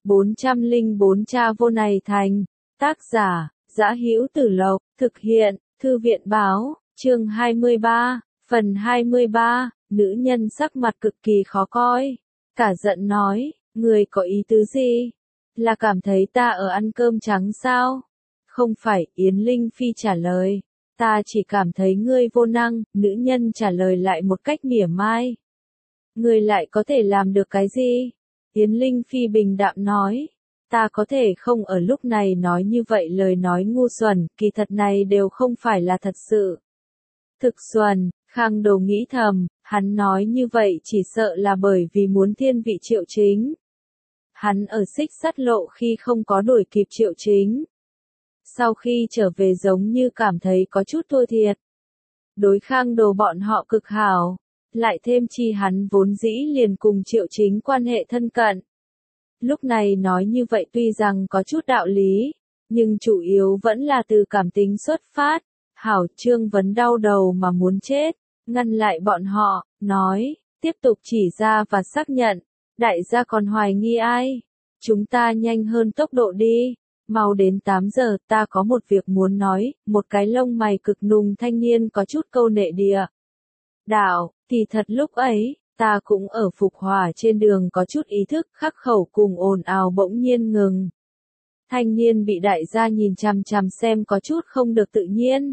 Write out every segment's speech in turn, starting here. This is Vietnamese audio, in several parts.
404 Cha vô này thành. Tác giả, Dã Hữu Tử Lộc, thực hiện, Thư viện báo, chương 23, phần 23, nữ nhân sắc mặt cực kỳ khó coi. Cả giận nói, người có ý tứ gì? Là cảm thấy ta ở ăn cơm trắng sao? Không phải, Yến Linh Phi trả lời. Ta chỉ cảm thấy ngươi vô năng, nữ nhân trả lời lại một cách mỉa mai. Ngươi lại có thể làm được cái gì? Yến Linh Phi bình đạm nói. Ta có thể không ở lúc này nói như vậy lời nói ngu xuẩn, kỳ thật này đều không phải là thật sự. Thực xuẩn, Khang Đồ nghĩ thầm, hắn nói như vậy chỉ sợ là bởi vì muốn thiên vị Triệu Chính. Hắn ở Xích Sắt Lộ khi không có đuổi kịp Triệu Chính. Sau khi trở về giống như cảm thấy có chút thua thiệt. Đối Khang Đồ bọn họ cực hảo, lại thêm chi hắn vốn dĩ liền cùng Triệu Chính quan hệ thân cận. Lúc này nói như vậy tuy rằng có chút đạo lý, nhưng chủ yếu vẫn là từ cảm tính xuất phát. Hảo Trương Vấn đau đầu mà muốn chết, ngăn lại bọn họ, nói, tiếp tục chỉ ra và xác nhận, đại gia còn hoài nghi ai? Chúng ta nhanh hơn tốc độ đi, mau đến 8 giờ, ta có một việc muốn nói. Một cái lông mày cực nùng thanh niên có chút câu nệ địa. Đạo, thì thật lúc ấy, ta cũng ở Phục Hòa trên đường có chút ý thức, khắc khẩu cùng ồn ào bỗng nhiên ngừng. Thanh niên bị đại gia nhìn chằm chằm xem có chút không được tự nhiên.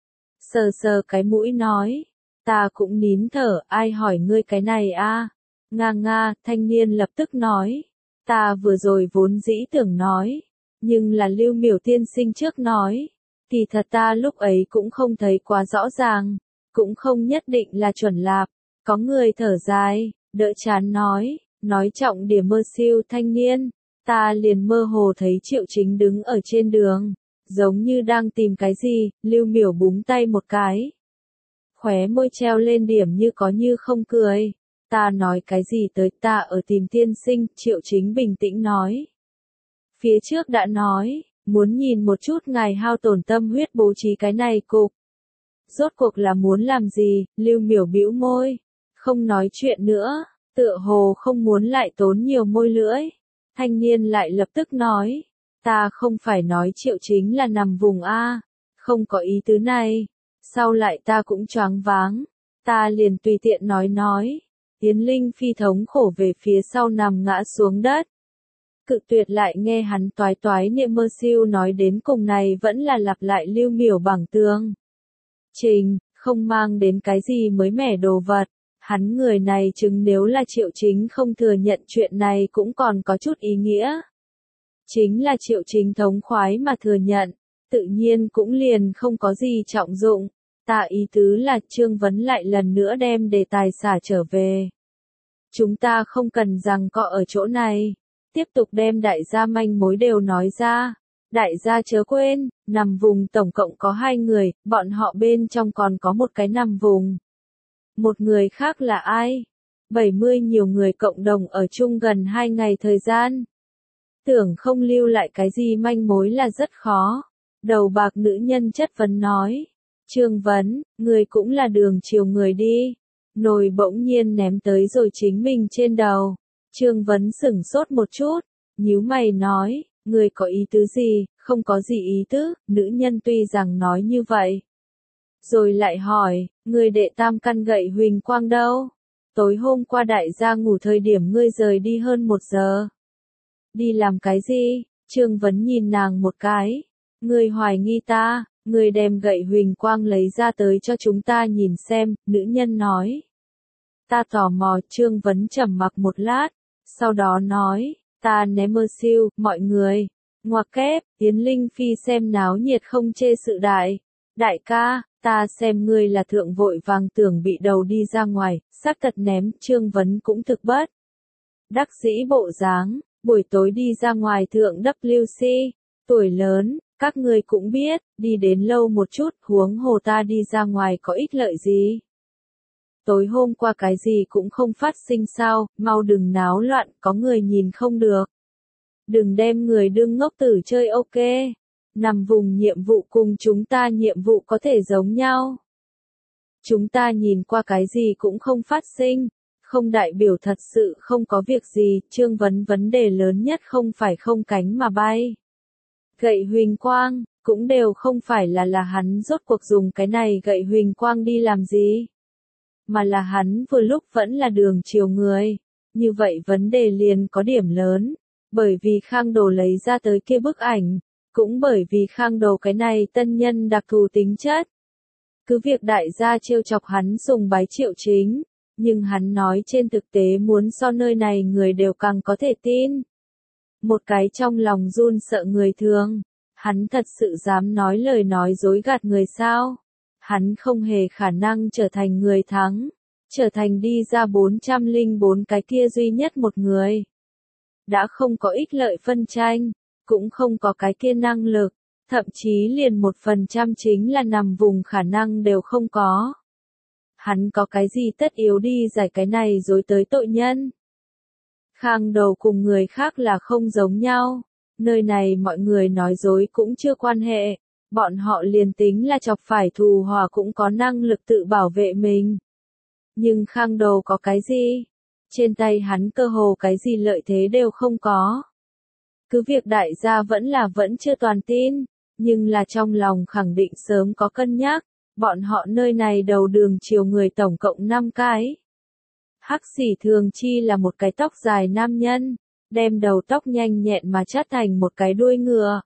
Sờ sờ cái mũi nói, ta cũng nín thở, ai hỏi ngươi cái này a? Nga, thanh niên lập tức nói, ta vừa rồi vốn dĩ tưởng nói, nhưng là Lưu Miểu tiên sinh trước nói, kỳ thật ta lúc ấy cũng không thấy quá rõ ràng, cũng không nhất định là chuẩn lạp. Có người thở dài, đỡ chán nói trọng điểm mơ siêu thanh niên, ta liền mơ hồ thấy Triệu Chính đứng ở trên đường, giống như đang tìm cái gì. Lưu Miểu búng tay một cái, khóe môi treo lên điểm như có như không cười. Ta nói cái gì tới, ta ở tìm tiên sinh. Triệu Chính bình tĩnh nói. Phía trước đã nói, muốn nhìn một chút ngài hao tổn tâm huyết bố trí cái này cục. Rốt cuộc là muốn làm gì? Lưu Miểu bĩu môi, không nói chuyện nữa, tựa hồ không muốn lại tốn nhiều môi lưỡi. Thanh niên lại lập tức nói, ta không phải nói Triệu Chính là nằm vùng A, không có ý tứ này. Sau lại ta cũng choáng váng, ta liền tùy tiện nói. Yến Linh Phi thống khổ về phía sau nằm ngã xuống đất. Cự tuyệt lại nghe hắn toái toái niệm mơ siêu nói đến cùng này vẫn là lặp lại Lưu Miểu bằng tương. Trình, không mang đến cái gì mới mẻ đồ vật. Hắn người này chứng nếu là Triệu Chính không thừa nhận chuyện này cũng còn có chút ý nghĩa. Chính là Triệu Chính thống khoái mà thừa nhận, tự nhiên cũng liền không có gì trọng dụng. Ta ý tứ là Trương Vấn lại lần nữa đem đề tài xả trở về. Chúng ta không cần rằng cọ ở chỗ này, tiếp tục đem đại gia manh mối đều nói ra. Đại gia chớ quên, nằm vùng tổng cộng có 2 người, bọn họ bên trong còn có một cái nằm vùng. Một người khác là ai? 70 nhiều người cộng đồng ở chung gần 2 ngày thời gian. Tưởng không lưu lại cái gì manh mối là rất khó. Đầu bạc nữ nhân chất vấn nói. Trương Vấn, người cũng là đường chiều người đi. Nồi bỗng nhiên ném tới rồi chính mình trên đầu. Trương Vấn sửng sốt một chút, nhíu mày nói, người có ý tứ gì? Không có gì ý tứ. Nữ nhân tuy rằng nói như vậy. Rồi lại hỏi, người đệ tam căn gậy huỳnh quang đâu? Tối hôm qua đại gia ngủ thời điểm ngươi rời đi hơn 1 giờ. Đi làm cái gì? Trương Vấn nhìn nàng một cái. Ngươi hoài nghi ta, ngươi đem gậy huỳnh quang lấy ra tới cho chúng ta nhìn xem. Nữ nhân nói. Ta tò mò. Trương Vấn trầm mặc một lát, sau đó nói, ta ném mơ siêu, mọi người. Ngoặc kép, Yến Linh Phi xem náo nhiệt không chê sự đại. Đại ca, ta xem ngươi là thượng vội vàng tưởng bị đầu đi ra ngoài, xác thật ném. Trương Vấn cũng thực bất đắc dĩ bộ dáng, buổi tối đi ra ngoài thượng WC, tuổi lớn, các ngươi cũng biết, đi đến lâu một chút, huống hồ ta đi ra ngoài có ích lợi gì. Tối hôm qua cái gì cũng không phát sinh sao, mau đừng náo loạn, có người nhìn không được. Đừng đem người đương ngốc tử chơi ok. Nằm vùng nhiệm vụ cùng chúng ta nhiệm vụ có thể giống nhau. Chúng ta nhìn qua cái gì cũng không phát sinh, không đại biểu thật sự không có việc gì, Trương Vấn vấn đề lớn nhất không phải không cánh mà bay. Gậy huỳnh quang, cũng đều không phải là hắn rốt cuộc dùng cái này gậy huỳnh quang đi làm gì. Mà là hắn vừa lúc vẫn là đường chiều người. Như vậy vấn đề liền có điểm lớn. Bởi vì Khang Đồ lấy ra tới kia bức ảnh. Cũng bởi vì Khang Đồ cái này tân nhân đặc thù tính chất. Cứ việc đại gia trêu chọc hắn sùng bái Triệu Chính. Nhưng hắn nói trên thực tế muốn so nơi này người đều càng có thể tin. Một cái trong lòng run sợ người thường. Hắn thật sự dám nói lời nói dối gạt người sao? Hắn không hề khả năng trở thành người thắng. Trở thành đi ra 404 cái kia duy nhất một người. Đã không có ích lợi phân tranh. Cũng không có cái kia năng lực. Thậm chí liền 1% chính là nằm vùng khả năng đều không có. Hắn có cái gì tất yếu đi giải cái này dối tới tội nhân. Khang Đầu cùng người khác là không giống nhau. Nơi này mọi người nói dối cũng chưa quan hệ. Bọn họ liền tính là chọc phải thù hòa cũng có năng lực tự bảo vệ mình. Nhưng Khang Đầu có cái gì? Trên tay hắn cơ hồ cái gì lợi thế đều không có. Cứ việc đại gia vẫn chưa toàn tin. Nhưng là trong lòng khẳng định sớm có cân nhắc. Bọn họ nơi này đầu đường chiều người tổng cộng 5 cái. Hắc Sỉ Thường Chi là một cái tóc dài nam nhân, đem đầu tóc nhanh nhẹn mà chát thành một cái đuôi ngựa.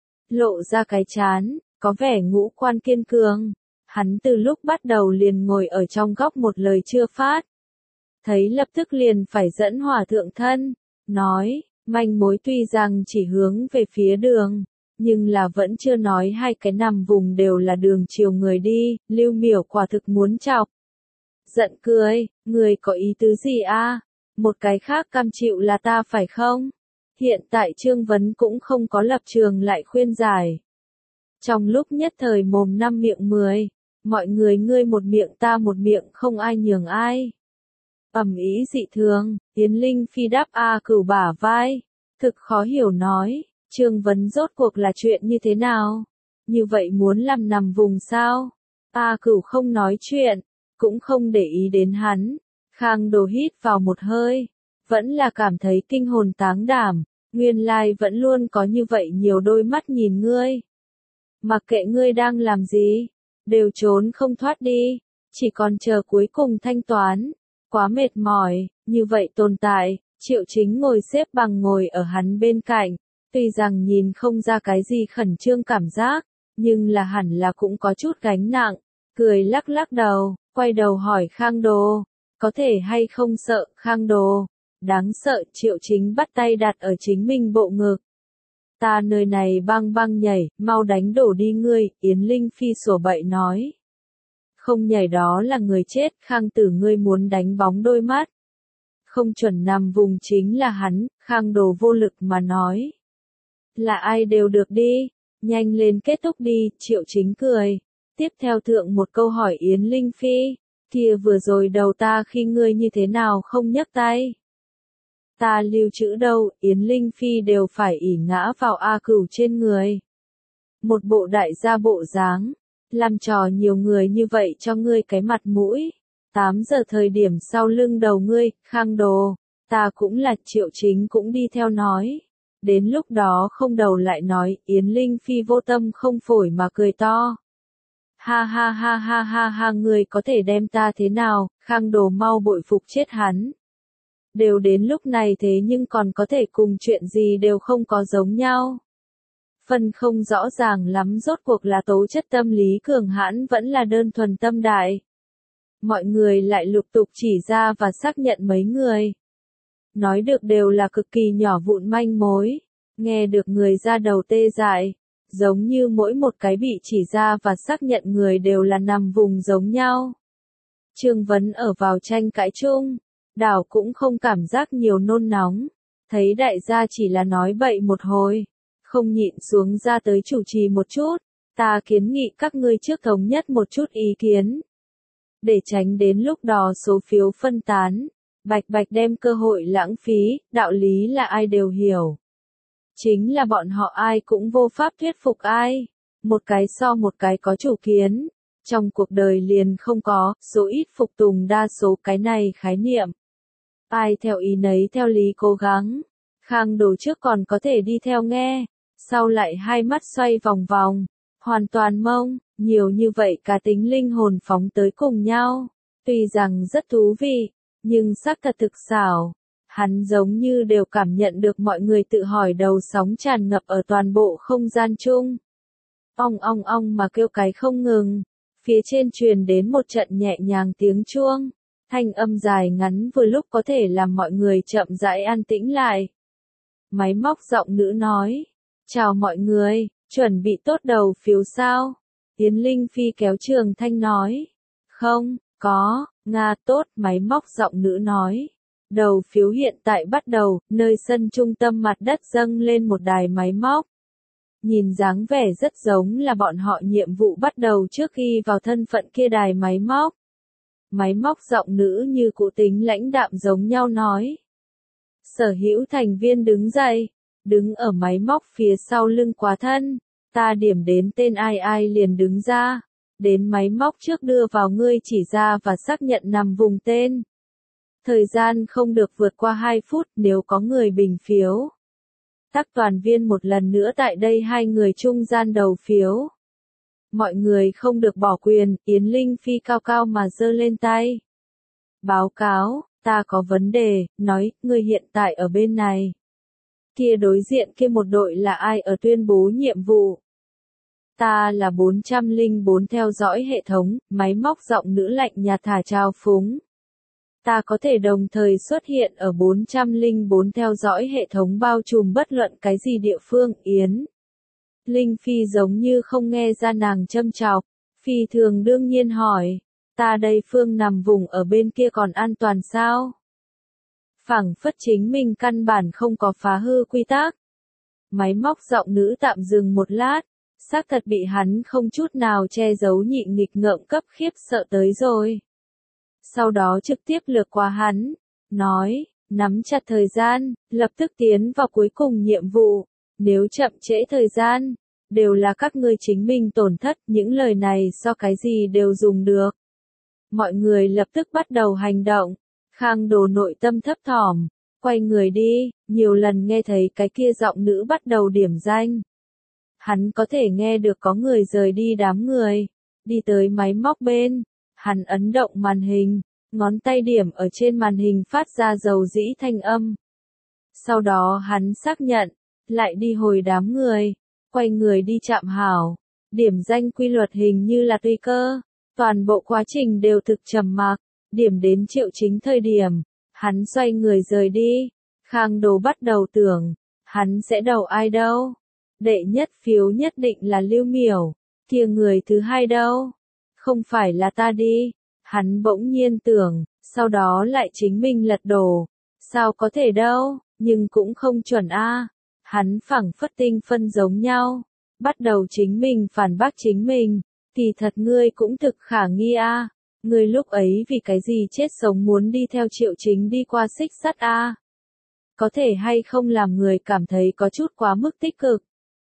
Lộ ra cái trán, có vẻ ngũ quan kiên cường. Hắn từ lúc bắt đầu liền ngồi ở trong góc một lời chưa phát. Thấy lập tức liền phải dẫn hòa thượng thân, nói, manh mối tuy rằng chỉ hướng về phía đường. Nhưng là vẫn chưa nói hai cái nằm vùng đều là đường chiều người đi, Lưu Miểu quả thực muốn chọc. Giận cười, người có ý tứ gì a? Một cái khác cam chịu là ta phải không? Hiện tại Trương Vấn cũng không có lập trường lại khuyên giải. Trong lúc nhất thời mồm 5 miệng 10, mọi người ngươi một miệng ta một miệng không ai nhường ai. Ầm ĩ dị thường, Yến Linh Phi đáp Cửu bả vai, thực khó hiểu nói. Trương Vấn rốt cuộc là chuyện như thế nào? Như vậy muốn làm nằm vùng sao? Cửu không nói chuyện, cũng không để ý đến hắn. Khang Đồ hít vào một hơi, vẫn là cảm thấy kinh hồn táng đảm, nguyên lai vẫn luôn có như vậy nhiều đôi mắt nhìn ngươi. Mặc kệ ngươi đang làm gì, đều trốn không thoát đi, chỉ còn chờ cuối cùng thanh toán. Quá mệt mỏi, như vậy tồn tại, Triệu Chính ngồi xếp bằng ngồi ở hắn bên cạnh. Tuy rằng nhìn không ra cái gì khẩn trương cảm giác, nhưng là hẳn là cũng có chút gánh nặng, cười lắc lắc đầu, quay đầu hỏi Khang Đồ, có thể hay không sợ, Khang Đồ, đáng sợ, Triệu Chính bắt tay đặt ở chính mình bộ ngực. Ta nơi này băng băng nhảy, mau đánh đổ đi ngươi, Yến Linh Phi sủa bậy nói. Không nhảy đó là người chết, Khang Tử ngươi muốn đánh bóng đôi mắt. Không chuẩn nằm vùng chính là hắn, Khang Đồ vô lực mà nói. Là ai đều được đi, nhanh lên kết thúc đi, Triệu Chính cười. Tiếp theo thượng một câu hỏi Yến Linh Phi, kia vừa rồi đầu ta khi ngươi như thế nào không nhấc tay. Ta lưu trữ đâu, Yến Linh Phi đều phải ỉ ngã vào Cửu trên người. Một bộ đại gia bộ dáng, làm trò nhiều người như vậy cho ngươi cái mặt mũi. 8 giờ thời điểm sau lưng đầu ngươi, Khang Đồ, ta cũng là, Triệu Chính cũng đi theo nói. Đến lúc đó không đầu lại nói, Yến Linh Phi vô tâm không phổi mà cười to. Ha ha ha ha ha ha, người có thể đem ta thế nào, Khang Đồ mau bội phục chết hắn. Đều đến lúc này thế nhưng còn có thể cùng chuyện gì đều không có giống nhau. Phần không rõ ràng lắm rốt cuộc là tố chất tâm lý cường hãn vẫn là đơn thuần tâm đại. Mọi người lại lục tục chỉ ra và xác nhận mấy người. Nói được đều là cực kỳ nhỏ vụn manh mối. Nghe được người ra đầu tê dại. Giống như mỗi một cái bị chỉ ra và xác nhận người đều là nằm vùng giống nhau. Trương Vấn ở vào tranh cãi chung. Đảo cũng không cảm giác nhiều nôn nóng. Thấy đại gia chỉ là nói bậy một hồi. Không nhịn xuống ra tới chủ trì một chút. Ta kiến nghị các ngươi trước thống nhất một chút ý kiến. Để tránh đến lúc đó số phiếu phân tán. Bạch bạch đem cơ hội lãng phí, đạo lý là ai đều hiểu. Chính là bọn họ ai cũng vô pháp thuyết phục ai. Một cái so một cái có chủ kiến. Trong cuộc đời liền không có, số ít phục tùng đa số cái này khái niệm. Ai theo ý nấy theo lý cố gắng. Khang Đồ trước còn có thể đi theo nghe, sau lại hai mắt xoay vòng vòng, hoàn toàn mông, nhiều như vậy cá tính linh hồn phóng tới cùng nhau. Tuy rằng rất thú vị, nhưng xác thật thực xảo. Hắn giống như đều cảm nhận được mọi người tự hỏi đầu sóng tràn ngập ở toàn bộ không gian chung. Ong ong mà kêu cái không ngừng. Phía trên truyền đến một trận nhẹ nhàng tiếng chuông. Thanh âm dài ngắn vừa lúc có thể làm mọi người chậm rãi an tĩnh lại. Máy móc giọng nữ nói. Chào mọi người, chuẩn bị tốt đầu phiếu sao? Yến Linh Phi kéo Trường Thanh nói. Không, có, Nga tốt, máy móc giọng nữ nói. Đầu phiếu hiện tại bắt đầu, nơi sân trung tâm mặt đất dâng lên một đài máy móc. Nhìn dáng vẻ rất giống là bọn họ nhiệm vụ bắt đầu trước khi vào thân phận kia đài máy móc. Máy móc giọng nữ như cụ tính lãnh đạm giống nhau nói. Sở hữu thành viên đứng dậy, đứng ở máy móc phía sau lưng quá thân. Ta điểm đến tên ai liền đứng ra. Đến máy móc trước đưa vào ngươi chỉ ra và xác nhận nằm vùng tên. Thời gian không được vượt qua 2 phút nếu có người bình phiếu. Tác toàn viên một lần nữa tại đây hai người trung gian đầu phiếu. Mọi người không được bỏ quyền, Yến Linh Phi cao cao mà giơ lên tay. Báo cáo, ta có vấn đề, nói, ngươi hiện tại ở bên này. Kia đối diện kia một đội là ai ở tuyên bố nhiệm vụ? Ta là 404 theo dõi hệ thống, máy móc giọng nữ lạnh nhạt thả trao phúng. Ta có thể đồng thời xuất hiện ở 404 theo dõi hệ thống bao trùm bất luận cái gì địa phương, Yến. Linh Phi giống như không nghe ra nàng châm chọc, Phi thường đương nhiên hỏi, ta đây phương nằm vùng ở bên kia còn an toàn sao? Phảng phất chính mình căn bản không có phá hư quy tắc. Máy móc giọng nữ tạm dừng một lát, xác thật bị hắn không chút nào che giấu nhị nghịch ngợm cấp khiếp sợ tới rồi. Sau đó trực tiếp lược qua hắn, nói, nắm chặt thời gian, lập tức tiến vào cuối cùng nhiệm vụ, nếu chậm trễ thời gian, đều là các ngươi chính mình tổn thất, những lời này so cái gì đều dùng được. Mọi người lập tức bắt đầu hành động, Khang Đồ nội tâm thấp thỏm, quay người đi, nhiều lần nghe thấy cái kia giọng nữ bắt đầu điểm danh. Hắn có thể nghe được có người rời đi đám người, đi tới máy móc bên, hắn ấn động màn hình, ngón tay điểm ở trên màn hình phát ra dầu dĩ thanh âm. Sau đó hắn xác nhận, lại đi hồi đám người, quay người đi chạm hảo, điểm danh quy luật hình như là tùy cơ, toàn bộ quá trình đều thực trầm mặc, điểm đến Triệu Chính thời điểm, hắn xoay người rời đi, Khang Đồ bắt đầu tưởng, hắn sẽ đầu ai đâu, đệ nhất phiếu nhất định là Lưu Miểu, kia người thứ hai đâu, không phải là ta đi, hắn bỗng nhiên tưởng, sau đó lại chính mình lật đổ, sao có thể đâu, nhưng cũng không chuẩn a. Hắn phảng phất tinh phân giống nhau, bắt đầu chính mình phản bác chính mình, kỳ thật ngươi cũng thực khả nghi a, ngươi lúc ấy vì cái gì chết sống muốn đi theo Triệu Chính đi qua xích sắt a? Có thể hay không làm người cảm thấy có chút quá mức tích cực.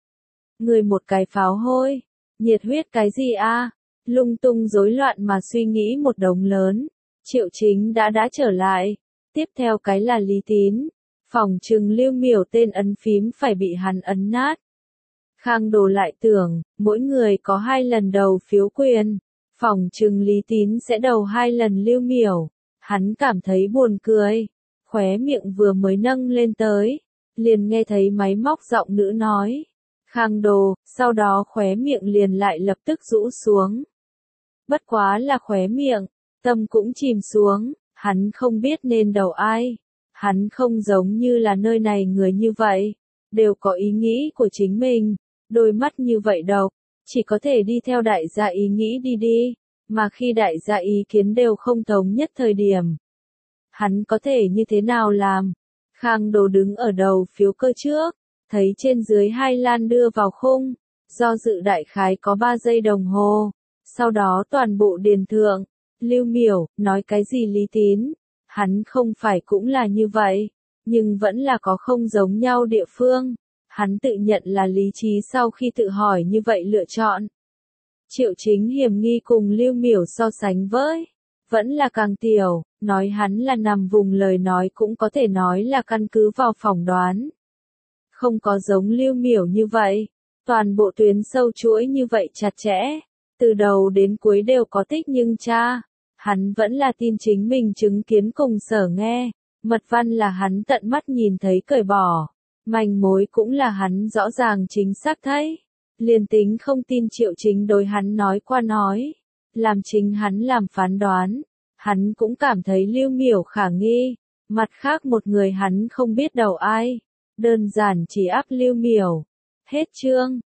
Ngươi một cái pháo hôi, nhiệt huyết cái gì a? Lung tung rối loạn mà suy nghĩ một đống lớn, Triệu Chính đã trở lại, tiếp theo cái là Lý Tín. Phòng trừng Lưu Miểu tên ấn phím phải bị hắn ấn nát. Khang Đồ lại tưởng, mỗi người có 2 lần đầu phiếu quyền, phòng trừng Lý Tín sẽ đầu 2 lần Lưu Miểu. Hắn cảm thấy buồn cười, khóe miệng vừa mới nâng lên tới, liền nghe thấy máy móc giọng nữ nói. Khang Đồ, sau đó khóe miệng liền lại lập tức rũ xuống. Bất quá là khóe miệng, tâm cũng chìm xuống, hắn không biết nên đầu ai. Hắn không giống như là nơi này người như vậy, đều có ý nghĩ của chính mình, đôi mắt như vậy độc, chỉ có thể đi theo đại gia ý nghĩ đi, mà khi đại gia ý kiến đều không thống nhất thời điểm. Hắn có thể như thế nào làm? Khang Đồ đứng ở đầu phiếu cơ trước, thấy trên dưới 2 lan đưa vào khung, do dự đại khái có 3 giây đồng hồ, sau đó toàn bộ điền thượng, Lưu Miểu, nói cái gì Lý Tín? Hắn không phải cũng là như vậy, nhưng vẫn là có không giống nhau địa phương. Hắn tự nhận là lý trí sau khi tự hỏi như vậy lựa chọn. Triệu Chính hiểm nghi cùng Lưu Miểu so sánh với, vẫn là càng tiểu, Nói hắn là nằm vùng lời nói cũng có thể nói là căn cứ vào phỏng đoán. Không có giống Lưu Miểu như vậy. Toàn bộ tuyến sâu chuỗi như vậy chặt chẽ. Từ đầu đến cuối đều có tích nhưng cha. Hắn vẫn là tin chính mình chứng kiến cùng Sở nghe. Mật văn là hắn tận mắt nhìn thấy cởi bỏ. Manh mối cũng là hắn rõ ràng chính xác thấy. Liền tính không tin Triệu Chính đối hắn nói qua nói. Làm chính hắn làm phán đoán. Hắn cũng cảm thấy Lưu Miểu khả nghi. Mặt khác một người hắn không biết đầu ai. Đơn giản chỉ áp Lưu Miểu. Hết chương.